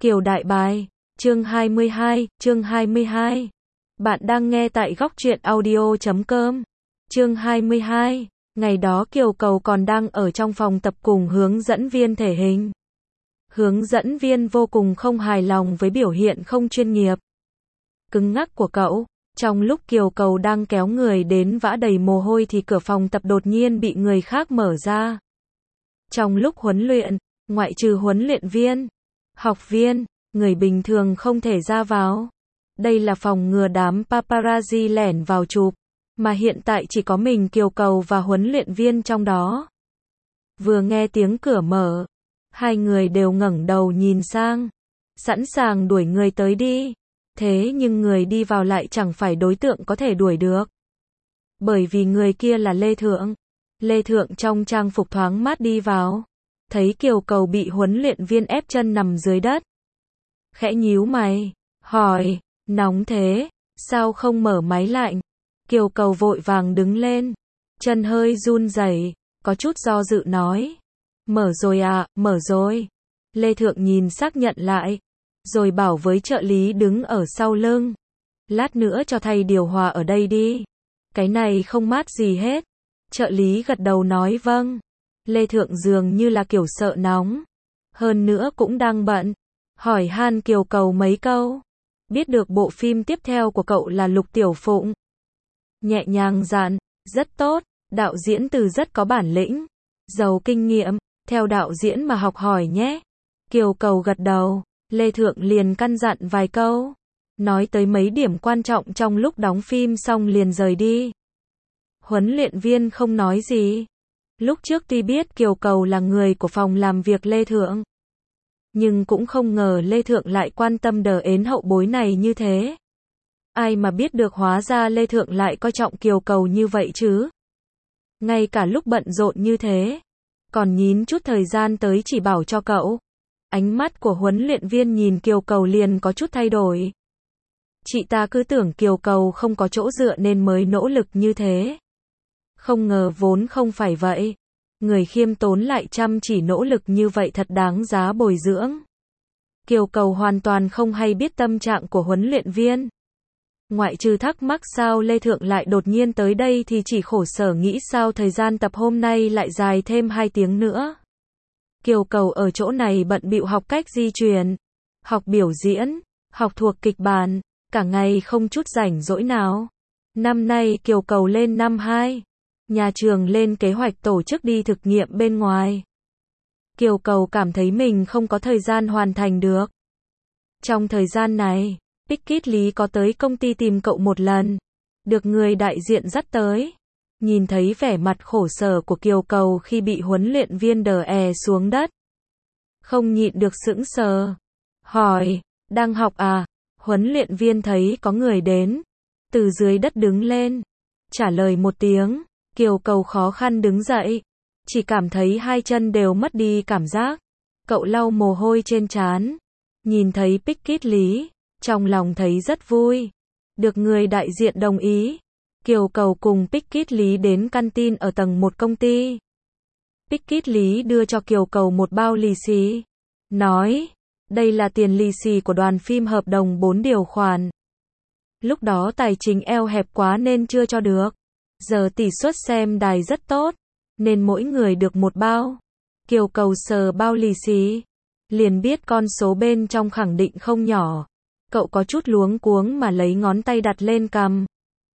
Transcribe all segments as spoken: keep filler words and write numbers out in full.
Kiều Đại Bài, chương hai mươi hai, chương hai mươi hai. Bạn đang nghe tại góc truyện audio chấm com. Chương hai mươi hai, ngày đó Kiều Cầu còn đang ở trong phòng tập cùng hướng dẫn viên thể hình. Hướng dẫn viên vô cùng không hài lòng với biểu hiện không chuyên nghiệp, cứng ngắc của cậu. Trong lúc Kiều Cầu đang kéo người đến vã đầy mồ hôi thì cửa phòng tập đột nhiên bị người khác mở ra. Trong lúc huấn luyện, ngoại trừ huấn luyện viên, học viên, người bình thường không thể ra vào. Đây là phòng ngừa đám paparazzi lẻn vào chụp, mà hiện tại chỉ có mình Kiều Cầu và huấn luyện viên trong đó. Vừa nghe tiếng cửa mở, hai người đều ngẩng đầu nhìn sang, sẵn sàng đuổi người tới đi. Thế nhưng người đi vào lại chẳng phải đối tượng có thể đuổi được. Bởi vì người kia là Lê Thượng. Lê Thượng trong trang phục thoáng mát đi vào, thấy Kiều Cầu bị huấn luyện viên ép chân nằm dưới đất, khẽ nhíu mày, hỏi, nóng thế, sao không mở máy lạnh? Kiều Cầu vội vàng đứng lên, chân hơi run rẩy, có chút do dự nói, mở rồi à, mở rồi. Lê Thượng nhìn xác nhận lại, rồi bảo với trợ lý đứng ở sau lưng, lát nữa cho thay điều hòa ở đây đi, cái này không mát gì hết. Trợ lý gật đầu nói vâng. Lê Thượng dường như là kiểu sợ nóng, hơn nữa cũng đang bận, hỏi han Kiều Cầu mấy câu. Biết được bộ phim tiếp theo của cậu là Lục Tiểu Phụng, nhẹ nhàng dặn, rất tốt, đạo diễn Từ rất có bản lĩnh, giàu kinh nghiệm, theo đạo diễn mà học hỏi nhé. Kiều Cầu gật đầu, Lê Thượng liền căn dặn vài câu, nói tới mấy điểm quan trọng trong lúc đóng phim xong liền rời đi. Huấn luyện viên không nói gì. Lúc trước tuy biết Kiều Cầu là người của phòng làm việc Lê Thượng, nhưng cũng không ngờ Lê Thượng lại quan tâm đờ ến hậu bối này như thế. Ai mà biết được hóa ra Lê Thượng lại coi trọng Kiều Cầu như vậy chứ. Ngay cả lúc bận rộn như thế, còn nhín chút thời gian tới chỉ bảo cho cậu. Ánh mắt của huấn luyện viên nhìn Kiều Cầu liền có chút thay đổi. Chị ta cứ tưởng Kiều Cầu không có chỗ dựa nên mới nỗ lực như thế. Không ngờ vốn không phải vậy. Người khiêm tốn lại chăm chỉ nỗ lực như vậy thật đáng giá bồi dưỡng. Kiều Cầu hoàn toàn không hay biết tâm trạng của huấn luyện viên. Ngoại trừ thắc mắc sao Lê Thượng lại đột nhiên tới đây thì chỉ khổ sở nghĩ sao thời gian tập hôm nay lại dài thêm hai tiếng nữa. Kiều Cầu ở chỗ này bận bịu học cách di chuyển, học biểu diễn, học thuộc kịch bản, cả ngày không chút rảnh rỗi nào. Năm nay Kiều Cầu lên năm hai, nhà trường lên kế hoạch tổ chức đi thực nghiệm bên ngoài. Kiều Cầu cảm thấy mình không có thời gian hoàn thành được. Trong thời gian này, Pickett Lý có tới công ty tìm cậu một lần, được người đại diện dắt tới. Nhìn thấy vẻ mặt khổ sở của Kiều Cầu khi bị huấn luyện viên đờ è xuống đất, không nhịn được sững sờ, hỏi, đang học à? Huấn luyện viên thấy có người đến, từ dưới đất đứng lên, trả lời một tiếng. Kiều Cầu khó khăn đứng dậy, chỉ cảm thấy hai chân đều mất đi cảm giác. Cậu lau mồ hôi trên trán, nhìn thấy Pickett Lý, trong lòng thấy rất vui, được người đại diện đồng ý. Kiều Cầu cùng Pickett Lý đến canteen ở tầng một công ty. Pickett Lý đưa cho Kiều Cầu một bao lì xì, nói, đây là tiền lì xì của đoàn phim hợp đồng bốn điều khoản. Lúc đó tài chính eo hẹp quá nên chưa cho được. Giờ tỷ suất xem đài rất tốt, nên mỗi người được một bao. Kiều Cầu sờ bao lì xì, liền biết con số bên trong khẳng định không nhỏ. Cậu có chút luống cuống mà lấy ngón tay đặt lên cằm,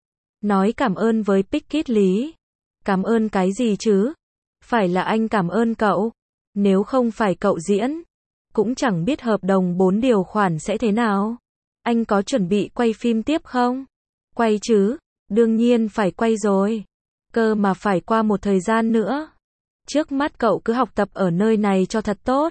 nói cảm ơn với Pickett Lý. Cảm ơn cái gì chứ? Phải là anh cảm ơn cậu. Nếu không phải cậu diễn, cũng chẳng biết hợp đồng bốn điều khoản sẽ thế nào. Anh có chuẩn bị quay phim tiếp không? Quay chứ, đương nhiên phải quay rồi. Cơ mà phải qua một thời gian nữa. Trước mắt cậu cứ học tập ở nơi này cho thật tốt.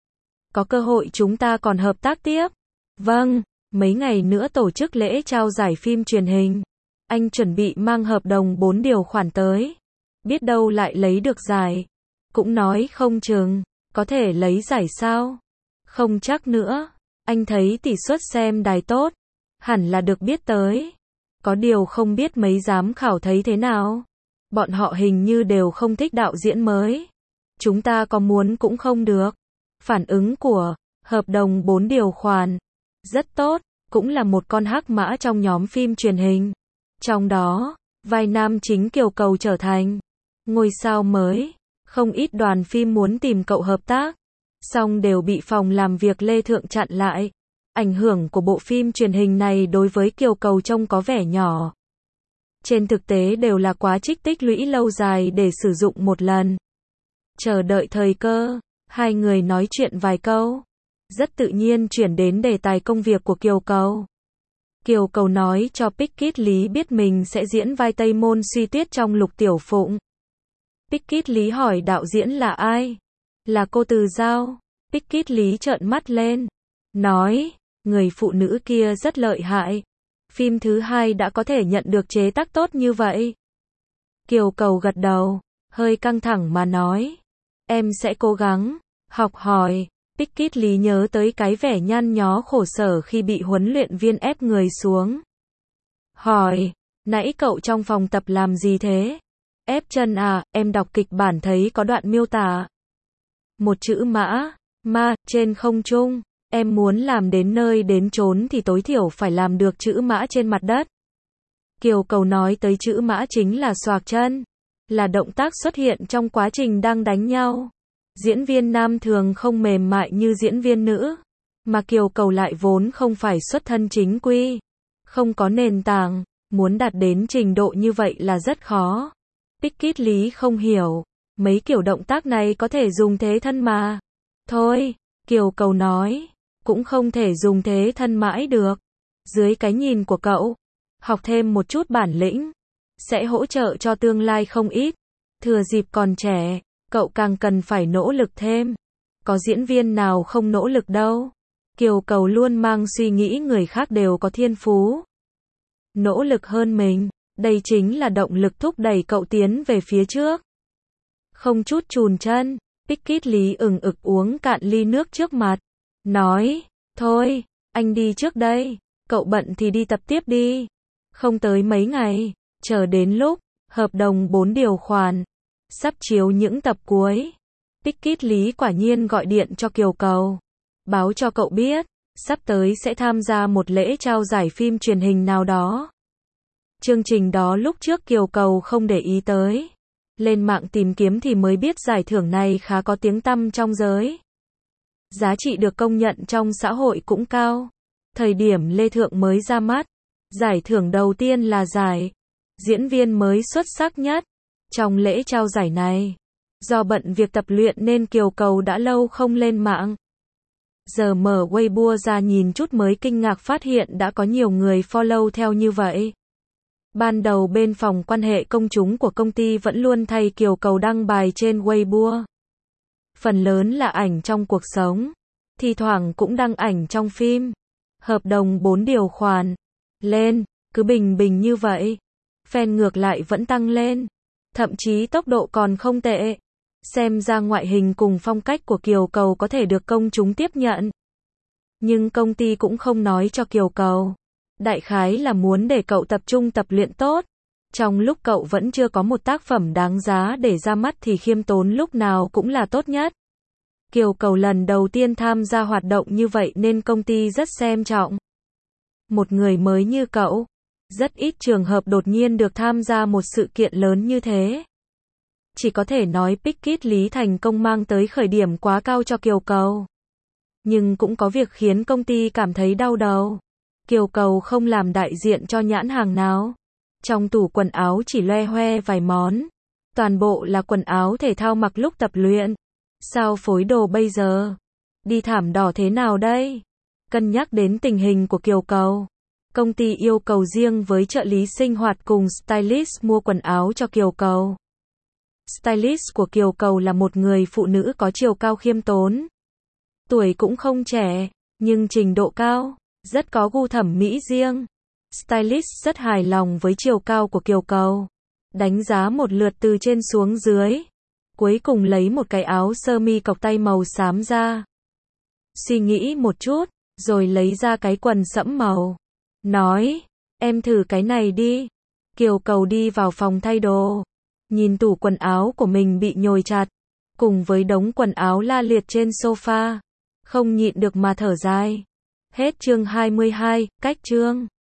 Có cơ hội chúng ta còn hợp tác tiếp. Vâng, mấy ngày nữa tổ chức lễ trao giải phim truyền hình. Anh chuẩn bị mang hợp đồng bốn điều khoản tới. Biết đâu lại lấy được giải. Cũng nói không chừng, có thể lấy giải sao? Không chắc nữa. Anh thấy tỷ suất xem đài tốt, hẳn là được biết tới. Có điều không biết mấy giám khảo thấy thế nào. Bọn họ hình như đều không thích đạo diễn mới. Chúng ta có muốn cũng không được. Phản ứng của Hợp đồng bốn điều khoản. Rất tốt, cũng là một con hắc mã trong nhóm phim truyền hình. Trong đó, vai nam chính Kiều Cầu trở thành ngôi sao mới. Không ít đoàn phim muốn tìm cậu hợp tác, song đều bị phòng làm việc Lê Thượng chặn lại. Ảnh hưởng của bộ phim truyền hình này đối với Kiều Cầu trông có vẻ nhỏ. Trên thực tế đều là quá trích tích lũy lâu dài để sử dụng một lần. Chờ đợi thời cơ, hai người nói chuyện vài câu. Rất tự nhiên chuyển đến đề tài công việc của Kiều Cầu. Kiều Cầu nói cho Pickett Lý biết mình sẽ diễn vai Tây Môn Suy Tuyết trong Lục Tiểu Phụng. Pickett Lý hỏi đạo diễn là ai? Là cô Từ Giao. Pickett Lý trợn mắt lên. Nói, người phụ nữ kia rất lợi hại. Phim thứ hai đã có thể nhận được chế tác tốt như vậy. Kiều Cầu gật đầu, hơi căng thẳng mà nói. Em sẽ cố gắng, học hỏi. Pickett Lý nhớ tới cái vẻ nhăn nhó khổ sở khi bị huấn luyện viên ép người xuống. Hỏi, nãy cậu trong phòng tập làm gì thế? Ép chân à, em đọc kịch bản thấy có đoạn miêu tả. Một chữ mã, ma, trên không trung. Em muốn làm đến nơi đến chốn thì tối thiểu phải làm được chữ mã trên mặt đất. Kiều Cầu nói tới chữ mã chính là xoạc chân. Là động tác xuất hiện trong quá trình đang đánh nhau. Diễn viên nam thường không mềm mại như diễn viên nữ. Mà Kiều Cầu lại vốn không phải xuất thân chính quy. Không có nền tảng, muốn đạt đến trình độ như vậy là rất khó. Pickett Lý không hiểu. Mấy kiểu động tác này có thể dùng thế thân mà. Thôi, Kiều Cầu nói. Cũng không thể dùng thế thân mãi được. Dưới cái nhìn của cậu, học thêm một chút bản lĩnh, sẽ hỗ trợ cho tương lai không ít. Thừa dịp còn trẻ, cậu càng cần phải nỗ lực thêm. Có diễn viên nào không nỗ lực đâu. Kiều Cầu luôn mang suy nghĩ người khác đều có thiên phú. Nỗ lực hơn mình, đây chính là động lực thúc đẩy cậu tiến về phía trước. Không chút chùn chân, Pickett Lý ừng ực uống cạn ly nước trước mặt. Nói, thôi, anh đi trước đây, cậu bận thì đi tập tiếp đi. Không tới mấy ngày, chờ đến lúc, hợp đồng bốn điều khoản, sắp chiếu những tập cuối. Pickett Lý quả nhiên gọi điện cho Kiều Cầu, báo cho cậu biết, sắp tới sẽ tham gia một lễ trao giải phim truyền hình nào đó. Chương trình đó lúc trước Kiều Cầu không để ý tới. Lên mạng tìm kiếm thì mới biết giải thưởng này khá có tiếng tăm trong giới. Giá trị được công nhận trong xã hội cũng cao. Thời điểm Lê Thượng mới ra mắt, giải thưởng đầu tiên là giải diễn viên mới xuất sắc nhất. Trong lễ trao giải này, do bận việc tập luyện nên Kiều Cầu đã lâu không lên mạng. Giờ mở Weibo ra nhìn chút mới kinh ngạc phát hiện đã có nhiều người follow theo như vậy. Ban đầu bên phòng quan hệ công chúng của công ty vẫn luôn thay Kiều Cầu đăng bài trên Weibo. Phần lớn là ảnh trong cuộc sống, thi thoảng cũng đăng ảnh trong phim. Hợp đồng bốn điều khoản. Lên, cứ bình bình như vậy. Fan ngược lại vẫn tăng lên. Thậm chí tốc độ còn không tệ. Xem ra ngoại hình cùng phong cách của Kiều Cầu có thể được công chúng tiếp nhận. Nhưng công ty cũng không nói cho Kiều Cầu. Đại khái là muốn để cậu tập trung tập luyện tốt. Trong lúc cậu vẫn chưa có một tác phẩm đáng giá để ra mắt thì khiêm tốn lúc nào cũng là tốt nhất. Kiều Cầu lần đầu tiên tham gia hoạt động như vậy nên công ty rất xem trọng. Một người mới như cậu, rất ít trường hợp đột nhiên được tham gia một sự kiện lớn như thế. Chỉ có thể nói Pickett Lý thành công mang tới khởi điểm quá cao cho Kiều Cầu. Nhưng cũng có việc khiến công ty cảm thấy đau đầu. Kiều Cầu không làm đại diện cho nhãn hàng nào. Trong tủ quần áo chỉ loe hoe vài món. Toàn bộ là quần áo thể thao mặc lúc tập luyện. Sao phối đồ bây giờ? Đi thảm đỏ thế nào đây? Cân nhắc đến tình hình của Kiều Cầu, công ty yêu cầu riêng với trợ lý sinh hoạt cùng stylist mua quần áo cho Kiều Cầu. Stylist của Kiều Cầu là một người phụ nữ có chiều cao khiêm tốn. Tuổi cũng không trẻ, nhưng trình độ cao, rất có gu thẩm mỹ riêng. Stylist rất hài lòng với chiều cao của Kiều Cầu. Đánh giá một lượt từ trên xuống dưới. Cuối cùng lấy một cái áo sơ mi cộc tay màu xám ra. Suy nghĩ một chút, rồi lấy ra cái quần sẫm màu. Nói, em thử cái này đi. Kiều Cầu đi vào phòng thay đồ. Nhìn tủ quần áo của mình bị nhồi chặt. Cùng với đống quần áo la liệt trên sofa. không nhịn được mà thở dài. Hết chương hai mươi hai, cách chương